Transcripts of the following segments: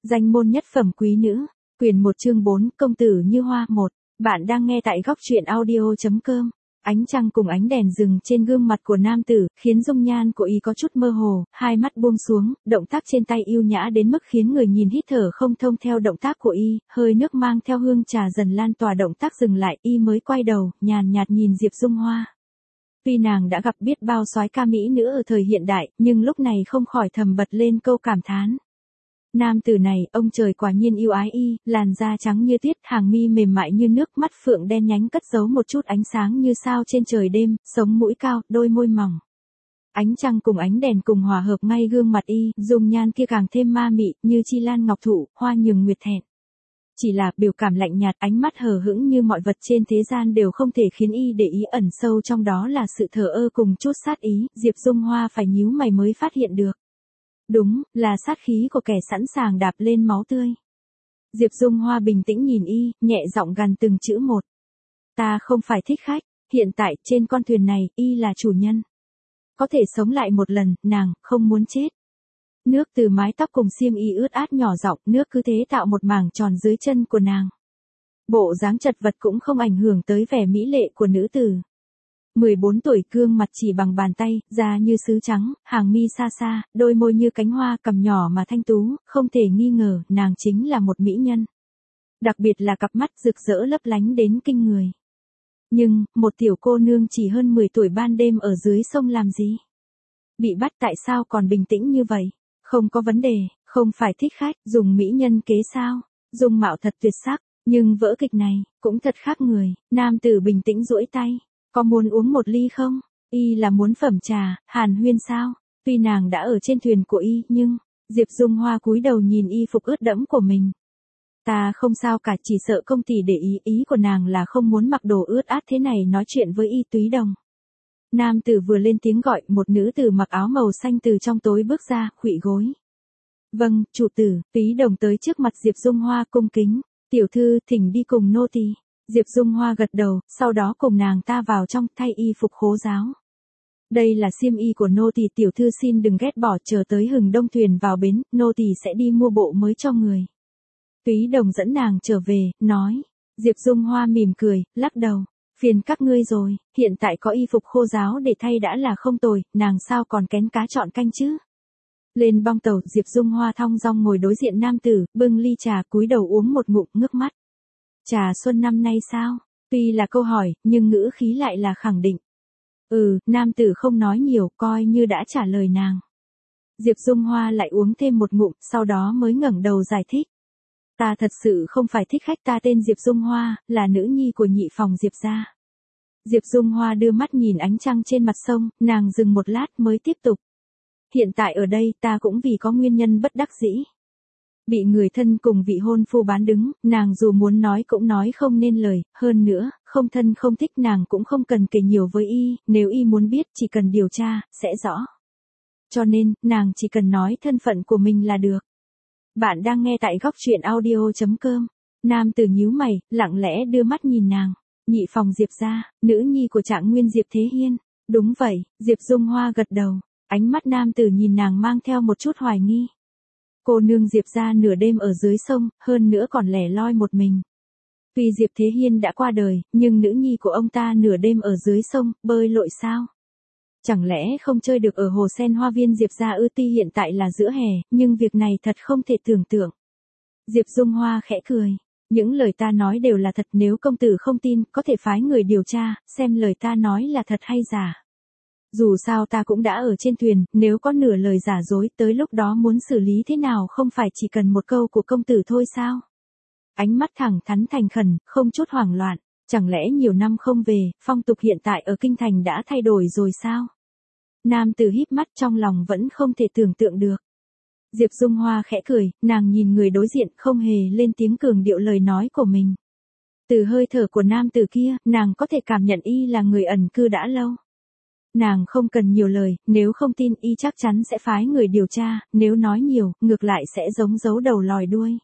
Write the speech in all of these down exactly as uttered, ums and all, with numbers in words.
Danh môn nhất phẩm quý nữ, quyền một chương bốn, công tử như hoa một. Bạn đang nghe tại góc truyện audio.com. Ánh trăng cùng ánh đèn rừng trên gương mặt của nam tử, khiến dung nhan của y có chút mơ hồ, hai mắt buông xuống, động tác trên tay yêu nhã đến mức khiến người nhìn hít thở không thông theo động tác của y, hơi nước mang theo hương trà dần lan tỏa, động tác dừng lại, y mới quay đầu, nhàn nhạt nhìn Diệp Dung Hoa. Tuy nàng đã gặp biết bao soái ca mỹ nữ ở thời hiện đại, nhưng lúc này không khỏi thầm bật lên câu cảm thán. Nam tử này, ông trời quả nhiên yêu ái y, làn da trắng như tuyết, hàng mi mềm mại như nước, mắt phượng đen nhánh cất giấu một chút ánh sáng như sao trên trời đêm, sống mũi cao, đôi môi mỏng. Ánh trăng cùng ánh đèn cùng hòa hợp ngay gương mặt y, dung nhan kia càng thêm ma mị, như chi lan ngọc thụ, hoa nhường nguyệt thẹn. Chỉ là biểu cảm lạnh nhạt, ánh mắt hờ hững như mọi vật trên thế gian đều không thể khiến y để ý, ẩn sâu trong đó là sự thờ ơ cùng chút sát ý, Diệp Dung Hoa phải nhíu mày mới phát hiện được. Đúng, là sát khí của kẻ sẵn sàng đạp lên máu tươi. Diệp Dung Hoa bình tĩnh nhìn y, nhẹ giọng gằn từng chữ một. Ta không phải thích khách, hiện tại trên con thuyền này, y là chủ nhân. Có thể sống lại một lần, nàng không muốn chết. Nước từ mái tóc cùng xiêm y ướt át nhỏ giọng, nước cứ thế tạo một mảng tròn dưới chân của nàng. Bộ dáng chật vật cũng không ảnh hưởng tới vẻ mỹ lệ của nữ tử. mười bốn tuổi, gương mặt chỉ bằng bàn tay, da như sứ trắng, hàng mi xa xa, đôi môi như cánh hoa, cằm nhỏ mà thanh tú, không thể nghi ngờ, nàng chính là một mỹ nhân. Đặc biệt là cặp mắt rực rỡ lấp lánh đến kinh người. Nhưng, một tiểu cô nương chỉ hơn mười tuổi ban đêm ở dưới sông làm gì? Bị bắt tại sao còn bình tĩnh như vậy? Không có vấn đề, không phải thích khách, dùng mỹ nhân kế sao? Dung mạo thật tuyệt sắc, nhưng vở kịch này, cũng thật khác người, nam tử bình tĩnh duỗi tay. Có muốn uống một ly không? Y là muốn phẩm trà, hàn huyên sao? Tuy nàng đã ở trên thuyền của y, nhưng, Diệp Dung Hoa cúi đầu nhìn y phục ướt đẫm của mình. Ta không sao cả, chỉ sợ công tỷ để ý, ý của nàng là không muốn mặc đồ ướt át thế này nói chuyện với y. Túy Đồng. Nam tử vừa lên tiếng gọi, một nữ tử mặc áo màu xanh từ trong tối bước ra, khuỵu gối. Vâng, chủ tử. Túy Đồng tới trước mặt Diệp Dung Hoa cung kính. Tiểu thư, thỉnh đi cùng nô tỳ. Diệp Dung Hoa gật đầu, sau đó cùng nàng ta vào trong, thay y phục khố giáo. Đây là xiêm y của nô tỳ, tiểu thư xin đừng ghét bỏ, chờ tới hừng đông thuyền vào bến, nô tỳ sẽ đi mua bộ mới cho người. Túy Đồng dẫn nàng trở về, nói. Diệp Dung Hoa mỉm cười, lắc đầu. Phiền các ngươi rồi, hiện tại có y phục khô giáo để thay đã là không tồi, nàng sao còn kén cá chọn canh chứ. Lên bong tàu, Diệp Dung Hoa thong dong ngồi đối diện nam tử, bưng ly trà, cúi đầu uống một ngụm, ngước mắt. Trà xuân năm nay sao? Tuy là câu hỏi, nhưng ngữ khí lại là khẳng định. Ừ, nam tử không nói nhiều, coi như đã trả lời nàng. Diệp Dung Hoa lại uống thêm một ngụm, sau đó mới ngẩng đầu giải thích. Ta thật sự không phải thích khách, ta tên Diệp Dung Hoa, là nữ nhi của nhị phòng Diệp gia. Diệp Dung Hoa đưa mắt nhìn ánh trăng trên mặt sông, nàng dừng một lát mới tiếp tục. Hiện tại ở đây ta cũng vì có nguyên nhân bất đắc dĩ. Bị người thân cùng vị hôn phu bán đứng, nàng dù muốn nói cũng nói không nên lời, hơn nữa, không thân không thích nàng cũng không cần kể nhiều với y, nếu y muốn biết chỉ cần điều tra, sẽ rõ. Cho nên, nàng chỉ cần nói thân phận của mình là được. Bạn đang nghe tại góc truyện audio.com. Nam tử nhíu mày, lặng lẽ đưa mắt nhìn nàng. Nhị phòng Diệp gia, nữ nhi của Trạng Nguyên Diệp Thế Hiên. Đúng vậy, Diệp Dung Hoa gật đầu. Ánh mắt nam tử nhìn nàng mang theo một chút hoài nghi. Cô nương Diệp gia nửa đêm ở dưới sông, hơn nữa còn lẻ loi một mình. Tuy Diệp Thế Hiên đã qua đời, nhưng nữ nhi của ông ta nửa đêm ở dưới sông, bơi lội sao? Chẳng lẽ không chơi được ở hồ sen hoa viên Diệp gia ư? Tuy hiện tại là giữa hè, nhưng việc này thật không thể tưởng tượng. Diệp Dung Hoa khẽ cười. Những lời ta nói đều là thật, nếu công tử không tin, có thể phái người điều tra, xem lời ta nói là thật hay giả. Dù sao ta cũng đã ở trên thuyền, nếu có nửa lời giả dối, tới lúc đó muốn xử lý thế nào không phải chỉ cần một câu của công tử thôi sao? Ánh mắt thẳng thắn thành khẩn, không chút hoảng loạn. Chẳng lẽ nhiều năm không về, phong tục hiện tại ở kinh thành đã thay đổi rồi sao? Nam tử híp mắt, trong lòng vẫn không thể tưởng tượng được. Diệp Dung Hoa khẽ cười, nàng nhìn người đối diện, không hề lên tiếng cường điệu lời nói của mình. Từ hơi thở của nam tử kia, nàng có thể cảm nhận y là người ẩn cư đã lâu. Nàng không cần nhiều lời, nếu không tin y chắc chắn sẽ phái người điều tra, nếu nói nhiều, ngược lại sẽ giống giấu đầu lòi đuôi.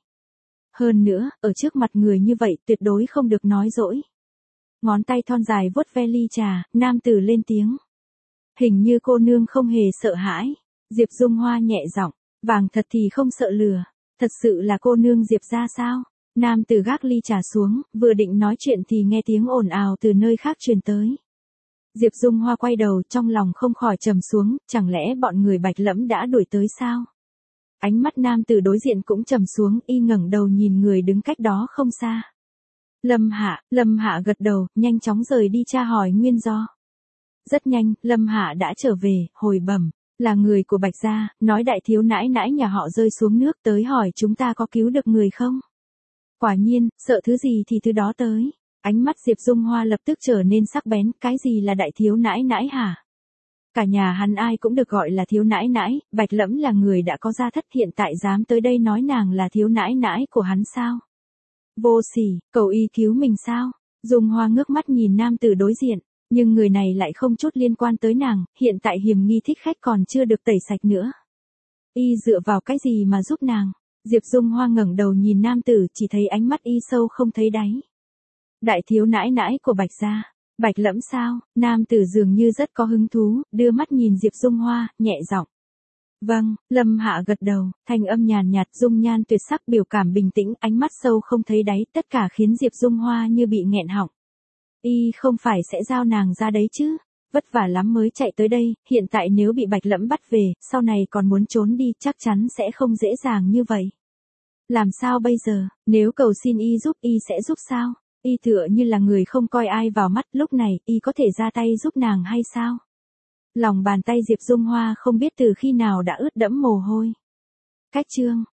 Hơn nữa, ở trước mặt người như vậy tuyệt đối không được nói dỗi. Ngón tay thon dài vuốt ve ly trà, nam tử lên tiếng. Hình như cô nương không hề sợ hãi. Diệp Dung Hoa nhẹ giọng, vàng thật thì không sợ lừa. Thật sự là cô nương Diệp gia sao? Nam tử gác ly trà xuống, vừa định nói chuyện thì nghe tiếng ồn ào từ nơi khác truyền tới. Diệp Dung Hoa quay đầu, trong lòng không khỏi trầm xuống, chẳng lẽ bọn người Bạch Lẫm đã đuổi tới sao? Ánh mắt nam tử đối diện cũng trầm xuống, y ngẩng đầu nhìn người đứng cách đó không xa. Lâm Hạ, Lâm Hạ gật đầu, nhanh chóng rời đi tra hỏi nguyên do. Rất nhanh, Lâm Hạ đã trở về, hồi bẩm, là người của Bạch gia, nói đại thiếu nãi nãi nhà họ rơi xuống nước tới hỏi chúng ta có cứu được người không? Quả nhiên, sợ thứ gì thì thứ đó tới. Ánh mắt Diệp Dung Hoa lập tức trở nên sắc bén, cái gì là đại thiếu nãi nãi hả? Cả nhà hắn ai cũng được gọi là thiếu nãi nãi, Bạch Lẫm là người đã có gia thất hiện tại dám tới đây nói nàng là thiếu nãi nãi của hắn sao? Vô sỉ, cầu y cứu mình sao? Dung Hoa ngước mắt nhìn nam tử đối diện, nhưng người này lại không chút liên quan tới nàng, hiện tại hiểm nghi thích khách còn chưa được tẩy sạch nữa. Y dựa vào cái gì mà giúp nàng? Diệp Dung Hoa ngẩng đầu nhìn nam tử, chỉ thấy ánh mắt y sâu không thấy đáy. Đại thiếu nãi nãi của Bạch gia, Bạch Lẫm sao? Nam tử dường như rất có hứng thú, đưa mắt nhìn Diệp Dung Hoa, nhẹ giọng. Vâng, Lâm Hạ gật đầu, thanh âm nhàn nhạt, dung nhan tuyệt sắc, biểu cảm bình tĩnh, ánh mắt sâu không thấy đáy, tất cả khiến Diệp Dung Hoa như bị nghẹn họng. Y không phải sẽ giao nàng ra đấy chứ? Vất vả lắm mới chạy tới đây, hiện tại nếu bị Bạch Lẫm bắt về, sau này còn muốn trốn đi, chắc chắn sẽ không dễ dàng như vậy. Làm sao bây giờ, nếu cầu xin y giúp, y sẽ giúp sao? Y tựa như là người không coi ai vào mắt, lúc này, y có thể ra tay giúp nàng hay sao? Lòng bàn tay Diệp Dung Hoa không biết từ khi nào đã ướt đẫm mồ hôi. Cách chương